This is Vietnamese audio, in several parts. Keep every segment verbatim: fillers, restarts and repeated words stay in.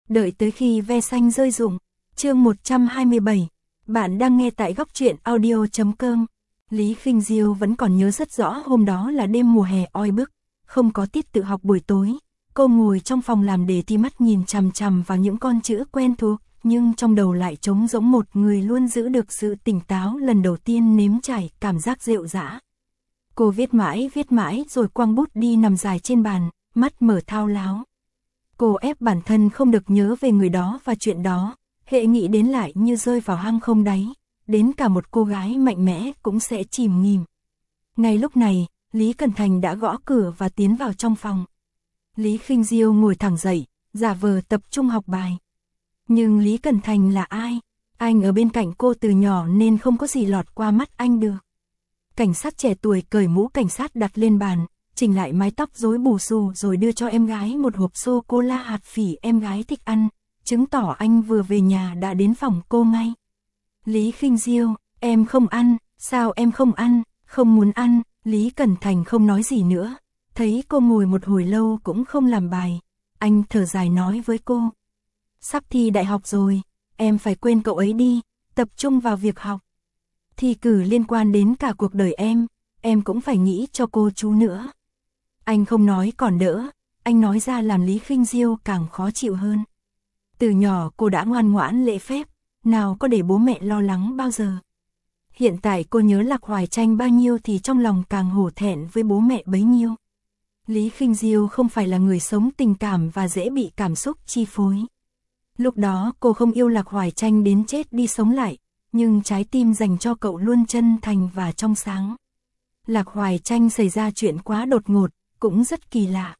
Đợi tới khi ve xanh rơi rụng. Chương một trăm hai mươi bảy. Bạn đang nghe tại góc truyện audio chấm com. Lý Khinh Diêu vẫn còn nhớ rất rõ hôm đó là đêm mùa hè oi bức, không có tiết tự học buổi tối. Cô ngồi trong phòng làm đề thi, mắt nhìn chằm chằm vào những con chữ quen thuộc, nhưng trong đầu lại trống rỗng. Một người luôn giữ được sự tỉnh táo lần đầu tiên nếm trải cảm giác rệu rã. Cô viết mãi viết mãi rồi quăng bút đi nằm dài trên bàn, mắt mở thao láo. Cô ép bản thân không được nhớ về người đó và chuyện đó, hệ nghĩ đến lại như rơi vào hang không đáy, đến cả một cô gái mạnh mẽ cũng sẽ chìm nghỉm. Ngay lúc này, Lý Cẩn Thành đã gõ cửa và tiến vào trong phòng. Lý Khinh Diêu ngồi thẳng dậy, giả vờ tập trung học bài. Nhưng Lý Cẩn Thành là ai? Anh ở bên cạnh cô từ nhỏ nên không có gì lọt qua mắt anh được. Cảnh sát trẻ tuổi cởi mũ cảnh sát đặt lên bàn, chỉnh lại mái tóc rối bù xù rồi đưa cho em gái một hộp sô-cô-la hạt phỉ em gái thích ăn, chứng tỏ anh vừa về nhà đã đến phòng cô ngay. Lý Khinh Diêu, em không ăn, sao em không ăn, không muốn ăn. Lý Cẩn Thành không nói gì nữa, thấy cô ngồi một hồi lâu cũng không làm bài, anh thở dài nói với cô. Sắp thi đại học rồi, em phải quên cậu ấy đi, tập trung vào việc học. Thi cử liên quan đến cả cuộc đời em, em cũng phải nghĩ cho cô chú nữa. Anh không nói còn đỡ, anh nói ra làm Lý Khinh Diêu càng khó chịu hơn. Từ nhỏ cô đã ngoan ngoãn lễ phép, nào có để bố mẹ lo lắng bao giờ. Hiện tại cô nhớ Lạc Hoài Tranh bao nhiêu thì trong lòng càng hổ thẹn với bố mẹ bấy nhiêu. Lý Khinh Diêu không phải là người sống tình cảm và dễ bị cảm xúc chi phối. Lúc đó cô không yêu Lạc Hoài Tranh đến chết đi sống lại, nhưng trái tim dành cho cậu luôn chân thành và trong sáng. Lạc Hoài Tranh xảy ra chuyện quá đột ngột, cũng rất kỳ lạ.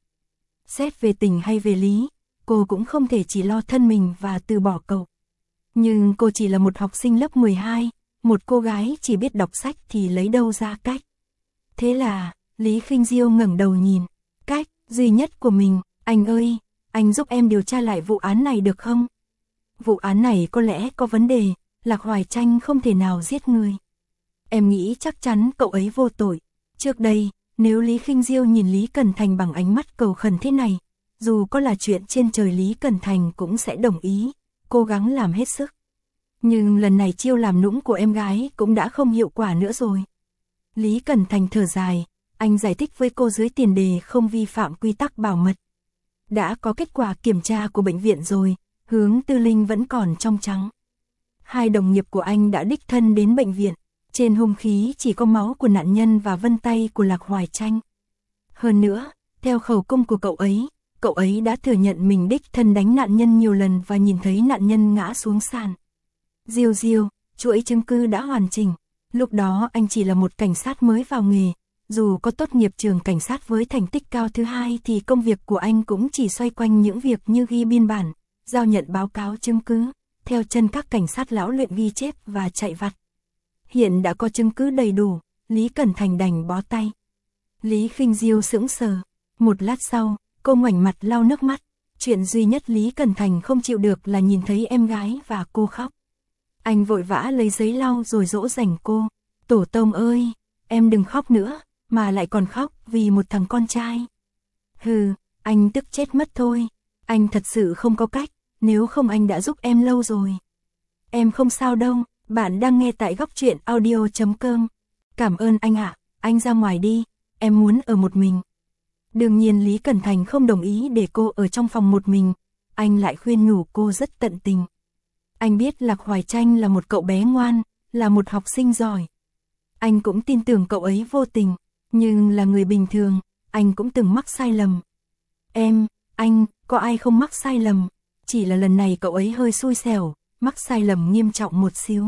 Xét về tình hay về lý, cô cũng không thể chỉ lo thân mình và từ bỏ cậu. Nhưng cô chỉ là một học sinh lớp mười hai, một cô gái chỉ biết đọc sách thì lấy đâu ra cách. Thế là, Lý Khinh Diêu ngẩng đầu nhìn, cách duy nhất của mình, anh ơi, anh giúp em điều tra lại vụ án này được không? Vụ án này có lẽ có vấn đề, Lạc Hoài Tranh không thể nào giết người. Em nghĩ chắc chắn cậu ấy vô tội. Trước đây, nếu Lý Khinh Diêu nhìn Lý Cẩn Thành bằng ánh mắt cầu khẩn thế này, dù có là chuyện trên trời Lý Cẩn Thành cũng sẽ đồng ý, cố gắng làm hết sức. Nhưng lần này chiêu làm nũng của em gái cũng đã không hiệu quả nữa rồi. Lý Cẩn Thành thở dài, anh giải thích với cô dưới tiền đề không vi phạm quy tắc bảo mật. Đã có kết quả kiểm tra của bệnh viện rồi, Hướng Tư Linh vẫn còn trong trắng. Hai đồng nghiệp của anh đã đích thân đến bệnh viện, trên hung khí chỉ có máu của nạn nhân và vân tay của Lạc Hoài Tranh. Hơn nữa, theo khẩu cung của cậu ấy, cậu ấy đã thừa nhận mình đích thân đánh nạn nhân nhiều lần và nhìn thấy nạn nhân ngã xuống sàn. Diêu Diêu, chuỗi chứng cứ đã hoàn chỉnh. Lúc đó anh chỉ là một cảnh sát mới vào nghề, dù có tốt nghiệp trường cảnh sát với thành tích cao thứ hai thì công việc của anh cũng chỉ xoay quanh những việc như ghi biên bản, giao nhận báo cáo chứng cứ, theo chân các cảnh sát lão luyện ghi chép và chạy vặt. Hiện đã có chứng cứ đầy đủ, Lý Cẩn Thành đành bó tay. Lý Khinh Diêu sững sờ, một lát sau, cô ngoảnh mặt lau nước mắt. Chuyện duy nhất Lý Cẩn Thành không chịu được là nhìn thấy em gái và cô khóc. Anh vội vã lấy giấy lau rồi dỗ dành cô. Tổ tông ơi, em đừng khóc nữa, mà lại còn khóc vì một thằng con trai. Hừ, anh tức chết mất thôi. Anh thật sự không có cách, nếu không anh đã giúp em lâu rồi. Em không sao đâu, bạn đang nghe tại góc truyện audio chấm com. Cảm ơn anh ạ, anh ra ngoài đi, em muốn ở một mình. Đương nhiên Lý Cẩn Thành không đồng ý để cô ở trong phòng một mình, anh lại khuyên nhủ cô rất tận tình. Anh biết Lạc Hoài Tranh là một cậu bé ngoan, là một học sinh giỏi. Anh cũng tin tưởng cậu ấy vô tình, nhưng là người bình thường, anh cũng từng mắc sai lầm. Em, anh, có ai không mắc sai lầm, chỉ là lần này cậu ấy hơi xui xẻo, mắc sai lầm nghiêm trọng một xíu.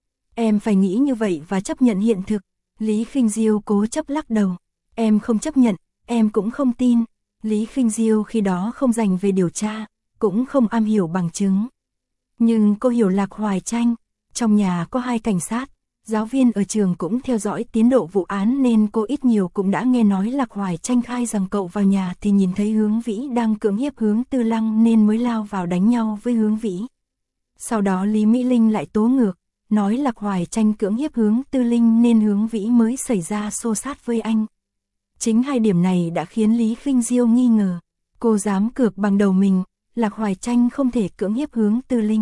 Em phải nghĩ như vậy và chấp nhận hiện thực. Lý Khinh Diêu cố chấp lắc đầu. Em không chấp nhận, em cũng không tin. Lý Khinh Diêu khi đó không dành về điều tra, cũng không am hiểu bằng chứng. Nhưng cô hiểu Lạc Hoài Tranh, trong nhà có hai cảnh sát, giáo viên ở trường cũng theo dõi tiến độ vụ án nên cô ít nhiều cũng đã nghe nói Lạc Hoài Tranh khai rằng cậu vào nhà thì nhìn thấy Hướng Vĩ đang cưỡng hiếp Hướng Tư Lăng nên mới lao vào đánh nhau với Hướng Vĩ. Sau đó Lý Mỹ Linh lại tố ngược, nói Lạc Hoài Tranh cưỡng hiếp Hướng Tư Linh nên Hướng Vĩ mới xảy ra xô xát với anh. Chính hai điểm này đã khiến Lý Khinh Diêu nghi ngờ, cô dám cược bằng đầu mình, Lạc Hoài Tranh không thể cưỡng hiếp Hướng Tư Linh.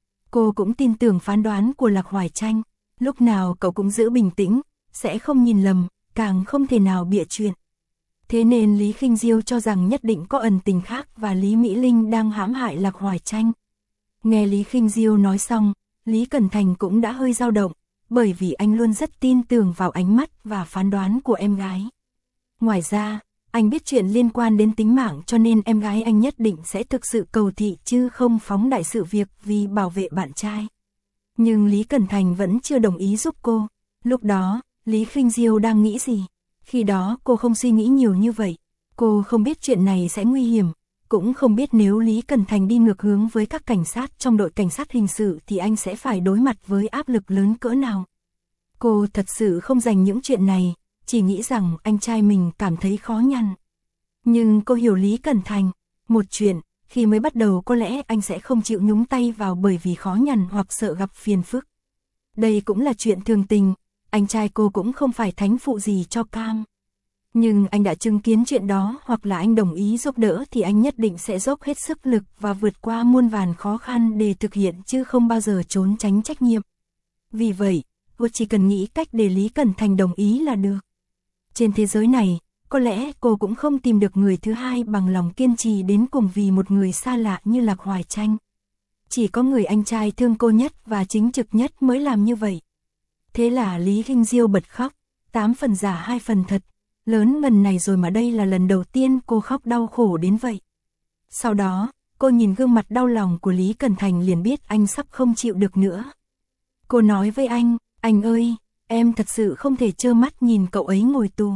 Cô cũng tin tưởng phán đoán của Lạc Hoài Tranh, lúc nào cậu cũng giữ bình tĩnh, sẽ không nhìn lầm, càng không thể nào bịa chuyện. Thế nên Lý Khinh Diêu cho rằng nhất định có ẩn tình khác và Lý Mỹ Linh đang hãm hại Lạc Hoài Tranh. Nghe Lý Khinh Diêu nói xong, Lý Cẩn Thành cũng đã hơi dao động, bởi vì anh luôn rất tin tưởng vào ánh mắt và phán đoán của em gái. Ngoài ra, anh biết chuyện liên quan đến tính mạng cho nên em gái anh nhất định sẽ thực sự cầu thị chứ không phóng đại sự việc vì bảo vệ bạn trai. Nhưng Lý Cẩn Thành vẫn chưa đồng ý giúp cô. Lúc đó, Lý Khinh Diêu đang nghĩ gì? Khi đó cô không suy nghĩ nhiều như vậy. Cô không biết chuyện này sẽ nguy hiểm, cũng không biết nếu Lý Cẩn Thành đi ngược hướng với các cảnh sát trong đội cảnh sát hình sự thì anh sẽ phải đối mặt với áp lực lớn cỡ nào. Cô thật sự không dành những chuyện này, chỉ nghĩ rằng anh trai mình cảm thấy khó nhằn. Nhưng cô hiểu Lý Cẩn Thành, một chuyện, khi mới bắt đầu có lẽ anh sẽ không chịu nhúng tay vào bởi vì khó nhằn hoặc sợ gặp phiền phức. Đây cũng là chuyện thường tình, anh trai cô cũng không phải thánh phụ gì cho Cam. Nhưng anh đã chứng kiến chuyện đó hoặc là anh đồng ý giúp đỡ thì anh nhất định sẽ dốc hết sức lực và vượt qua muôn vàn khó khăn để thực hiện chứ không bao giờ trốn tránh trách nhiệm. Vì vậy, cô chỉ cần nghĩ cách để Lý Cẩn Thành đồng ý là được. Trên thế giới này, có lẽ cô cũng không tìm được người thứ hai bằng lòng kiên trì đến cùng vì một người xa lạ như Lạc Hoài Tranh. Chỉ có người anh trai thương cô nhất và chính trực nhất mới làm như vậy. Thế là Lý Khinh Diêu bật khóc, tám phần giả hai phần thật, lớn lần này rồi mà đây là lần đầu tiên cô khóc đau khổ đến vậy. Sau đó, cô nhìn gương mặt đau lòng của Lý Cẩn Thành liền biết anh sắp không chịu được nữa. Cô nói với anh, anh ơi, em thật sự không thể trơ mắt nhìn cậu ấy ngồi tù.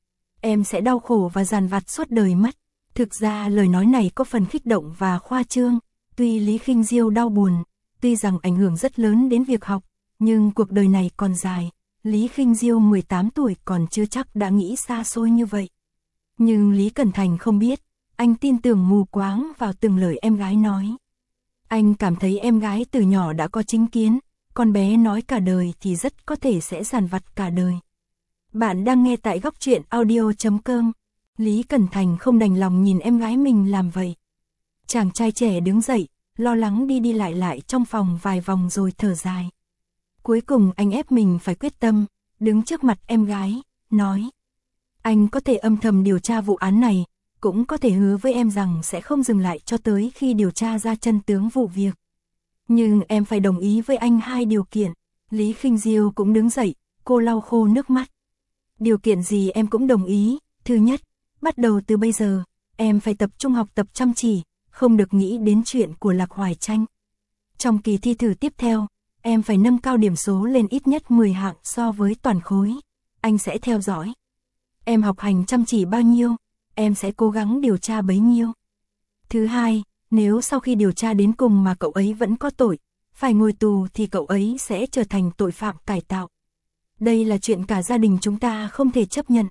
Em sẽ đau khổ và dằn vặt suốt đời mất. Thực ra lời nói này có phần kích động và khoa trương, tuy Lý Khinh Diêu đau buồn, tuy rằng ảnh hưởng rất lớn đến việc học, nhưng cuộc đời này còn dài, Lý Khinh Diêu mười tám tuổi còn chưa chắc đã nghĩ xa xôi như vậy. Nhưng Lý Cẩn Thành không biết, anh tin tưởng mù quáng vào từng lời em gái nói. Anh cảm thấy em gái từ nhỏ đã có chính kiến, con bé nói cả đời thì rất có thể sẽ dằn vặt cả đời. Bạn đang nghe tại góc truyện audio chấm com. Lý Cẩn Thành không đành lòng nhìn em gái mình làm vậy. Chàng trai trẻ đứng dậy, lo lắng đi đi lại lại trong phòng vài vòng rồi thở dài. Cuối cùng anh ép mình phải quyết tâm, đứng trước mặt em gái, nói. Anh có thể âm thầm điều tra vụ án này, cũng có thể hứa với em rằng sẽ không dừng lại cho tới khi điều tra ra chân tướng vụ việc. Nhưng em phải đồng ý với anh hai điều kiện. Lý Khinh Diêu cũng đứng dậy, cô lau khô nước mắt. Điều kiện gì em cũng đồng ý. Thứ nhất, bắt đầu từ bây giờ, em phải tập trung học tập chăm chỉ, không được nghĩ đến chuyện của Lạc Hoài Tranh. Trong kỳ thi thử tiếp theo, em phải nâng cao điểm số lên ít nhất mười hạng so với toàn khối. Anh sẽ theo dõi. Em học hành chăm chỉ bao nhiêu, em sẽ cố gắng điều tra bấy nhiêu. Thứ hai, nếu sau khi điều tra đến cùng mà cậu ấy vẫn có tội, phải ngồi tù thì cậu ấy sẽ trở thành tội phạm cải tạo. Đây là chuyện cả gia đình chúng ta không thể chấp nhận.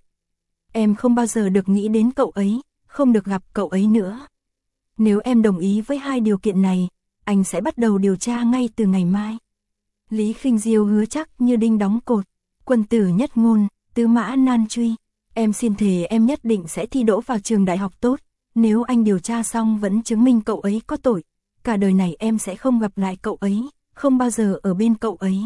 Em không bao giờ được nghĩ đến cậu ấy, không được gặp cậu ấy nữa. Nếu em đồng ý với hai điều kiện này, anh sẽ bắt đầu điều tra ngay từ ngày mai. Lý Khinh Diêu hứa chắc như đinh đóng cột. Quân tử nhất ngôn, tứ mã nan truy. Em xin thề em nhất định sẽ thi đỗ vào trường đại học tốt. Nếu anh điều tra xong vẫn chứng minh cậu ấy có tội, cả đời này em sẽ không gặp lại cậu ấy, không bao giờ ở bên cậu ấy.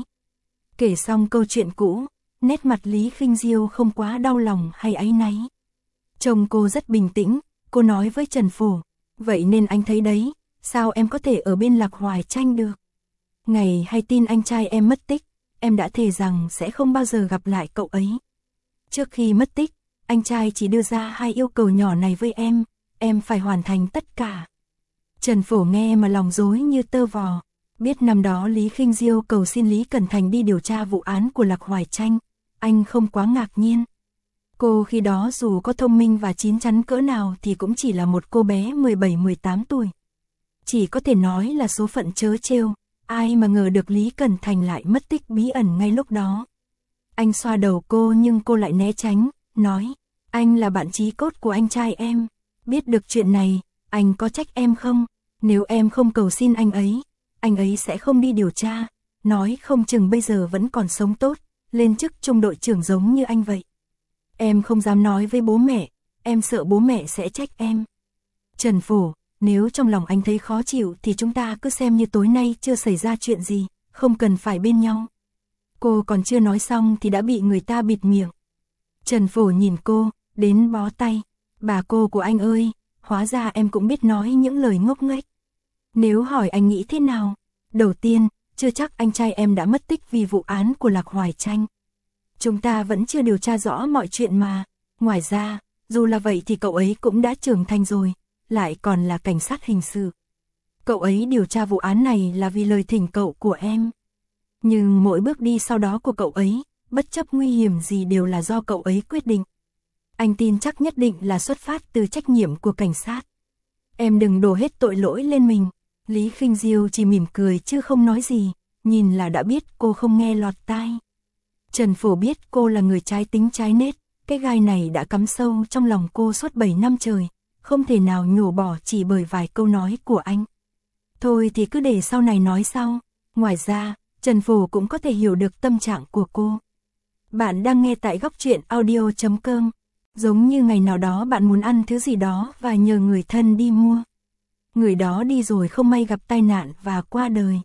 Kể xong câu chuyện cũ, nét mặt Lý Khinh Diêu không quá đau lòng hay áy náy. Chồng cô rất bình tĩnh, cô nói với Trần Phổ, vậy nên anh thấy đấy, sao em có thể ở bên Lạc Hoài Tranh được. Ngày hay tin anh trai em mất tích, em đã thề rằng sẽ không bao giờ gặp lại cậu ấy. Trước khi mất tích, anh trai chỉ đưa ra hai yêu cầu nhỏ này với em, em phải hoàn thành tất cả. Trần Phổ nghe mà lòng rối như tơ vò, biết năm đó Lý Khinh Diêu cầu xin Lý Cẩn Thành đi điều tra vụ án của Lạc Hoài Tranh, anh không quá ngạc nhiên. Cô khi đó dù có thông minh và chín chắn cỡ nào thì cũng chỉ là một cô bé mười bảy mười tám tuổi. Chỉ có thể nói là số phận trớ trêu, ai mà ngờ được Lý Cẩn Thành lại mất tích bí ẩn ngay lúc đó. Anh xoa đầu cô nhưng cô lại né tránh, nói, anh là bạn chí cốt của anh trai em, biết được chuyện này, anh có trách em không? Nếu em không cầu xin anh ấy, anh ấy sẽ không đi điều tra, nói không chừng bây giờ vẫn còn sống tốt, lên chức trung đội trưởng giống như anh vậy. Em không dám nói với bố mẹ, em sợ bố mẹ sẽ trách em. Trần Phổ, nếu trong lòng anh thấy khó chịu thì chúng ta cứ xem như tối nay chưa xảy ra chuyện gì, không cần phải bên nhau. Cô còn chưa nói xong thì đã bị người ta bịt miệng. Trần Phổ nhìn cô, đến bó tay. Bà cô của anh ơi, hóa ra em cũng biết nói những lời ngốc nghếch. Nếu hỏi anh nghĩ thế nào? Đầu tiên, chưa chắc anh trai em đã mất tích vì vụ án của Lạc Hoài Tranh. Chúng ta vẫn chưa điều tra rõ mọi chuyện mà. Ngoài ra, dù là vậy thì cậu ấy cũng đã trưởng thành rồi, lại còn là cảnh sát hình sự. Cậu ấy điều tra vụ án này là vì lời thỉnh cầu của em. Nhưng mỗi bước đi sau đó của cậu ấy, bất chấp nguy hiểm gì đều là do cậu ấy quyết định. Anh tin chắc nhất định là xuất phát từ trách nhiệm của cảnh sát. Em đừng đổ hết tội lỗi lên mình. Lý Khinh Diêu chỉ mỉm cười chứ không nói gì, nhìn là đã biết cô không nghe lọt tai. Trần Phổ biết cô là người trái tính trái nết, cái gai này đã cắm sâu trong lòng cô suốt bảy năm trời, không thể nào nhổ bỏ chỉ bởi vài câu nói của anh. Thôi thì cứ để sau này nói sau. Ngoài ra, Trần Phổ cũng có thể hiểu được tâm trạng của cô. Bạn đang nghe tại góc truyện audio chấm com. Giống như ngày nào đó bạn muốn ăn thứ gì đó và nhờ người thân đi mua. Người đó đi rồi không may gặp tai nạn và qua đời.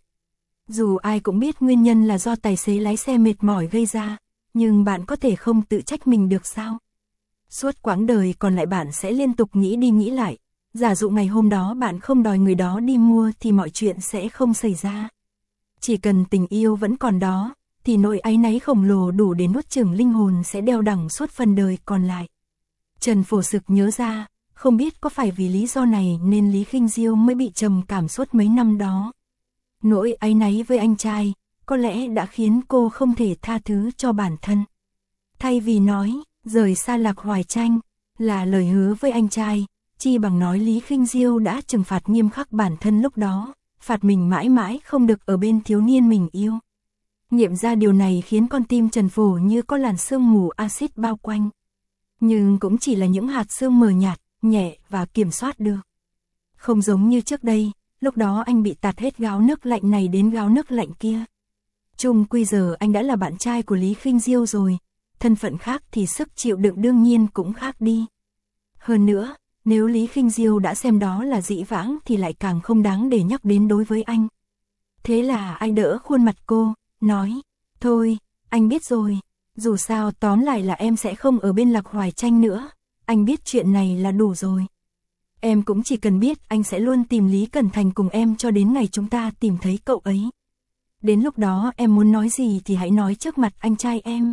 Dù ai cũng biết nguyên nhân là do tài xế lái xe mệt mỏi gây ra, nhưng bạn có thể không tự trách mình được sao? Suốt quãng đời còn lại bạn sẽ liên tục nghĩ đi nghĩ lại. Giả dụ ngày hôm đó bạn không đòi người đó đi mua thì mọi chuyện sẽ không xảy ra. Chỉ cần tình yêu vẫn còn đó, thì nỗi áy náy khổng lồ đủ để nuốt chửng linh hồn sẽ đeo đẳng suốt phần đời còn lại. Trần Phổ sực nhớ ra, không biết có phải vì lý do này nên Lý Khinh Diêu mới bị trầm cảm suốt mấy năm đó. Nỗi áy náy với anh trai, có lẽ đã khiến cô không thể tha thứ cho bản thân. Thay vì nói, rời xa Lạc Hoài Tranh, là lời hứa với anh trai, chi bằng nói Lý Khinh Diêu đã trừng phạt nghiêm khắc bản thân lúc đó, phạt mình mãi mãi không được ở bên thiếu niên mình yêu. Nghiệm ra điều này khiến con tim Trần Phổ như có làn sương mù axit bao quanh. Nhưng cũng chỉ là những hạt sương mờ nhạt, nhẹ và kiểm soát được. Không giống như trước đây, lúc đó anh bị tạt hết gáo nước lạnh này đến gáo nước lạnh kia. Chung quy giờ anh đã là bạn trai của Lý Khinh Diêu rồi, thân phận khác thì sức chịu đựng đương nhiên cũng khác đi. Hơn nữa, nếu Lý Khinh Diêu đã xem đó là dĩ vãng thì lại càng không đáng để nhắc đến đối với anh. Thế là anh đỡ khuôn mặt cô, nói, thôi, anh biết rồi, dù sao tóm lại là em sẽ không ở bên Lạc Hoài Tranh nữa, anh biết chuyện này là đủ rồi. Em cũng chỉ cần biết anh sẽ luôn tìm Lý Cẩn Thành cùng em cho đến ngày chúng ta tìm thấy cậu ấy. Đến lúc đó em muốn nói gì thì hãy nói trước mặt anh trai em.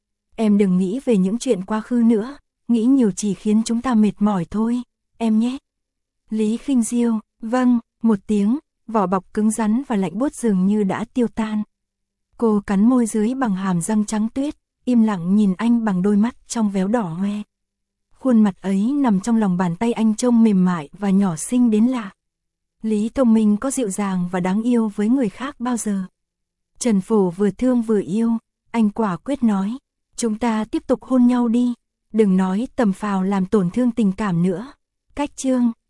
Em đừng nghĩ về những chuyện quá khứ nữa, nghĩ nhiều chỉ khiến chúng ta mệt mỏi thôi, em nhé. Lý Khinh Diêu, vâng, một tiếng, vỏ bọc cứng rắn và lạnh buốt dường như đã tiêu tan. Cô cắn môi dưới bằng hàm răng trắng tuyết, im lặng nhìn anh bằng đôi mắt trong véo đỏ hoe. Khuôn mặt ấy nằm trong lòng bàn tay anh trông mềm mại và nhỏ xinh đến lạ. Lý Thông Minh có dịu dàng và đáng yêu với người khác bao giờ? Trần Phổ vừa thương vừa yêu, anh quả quyết nói, chúng ta tiếp tục hôn nhau đi, đừng nói tầm phào làm tổn thương tình cảm nữa. Cách chương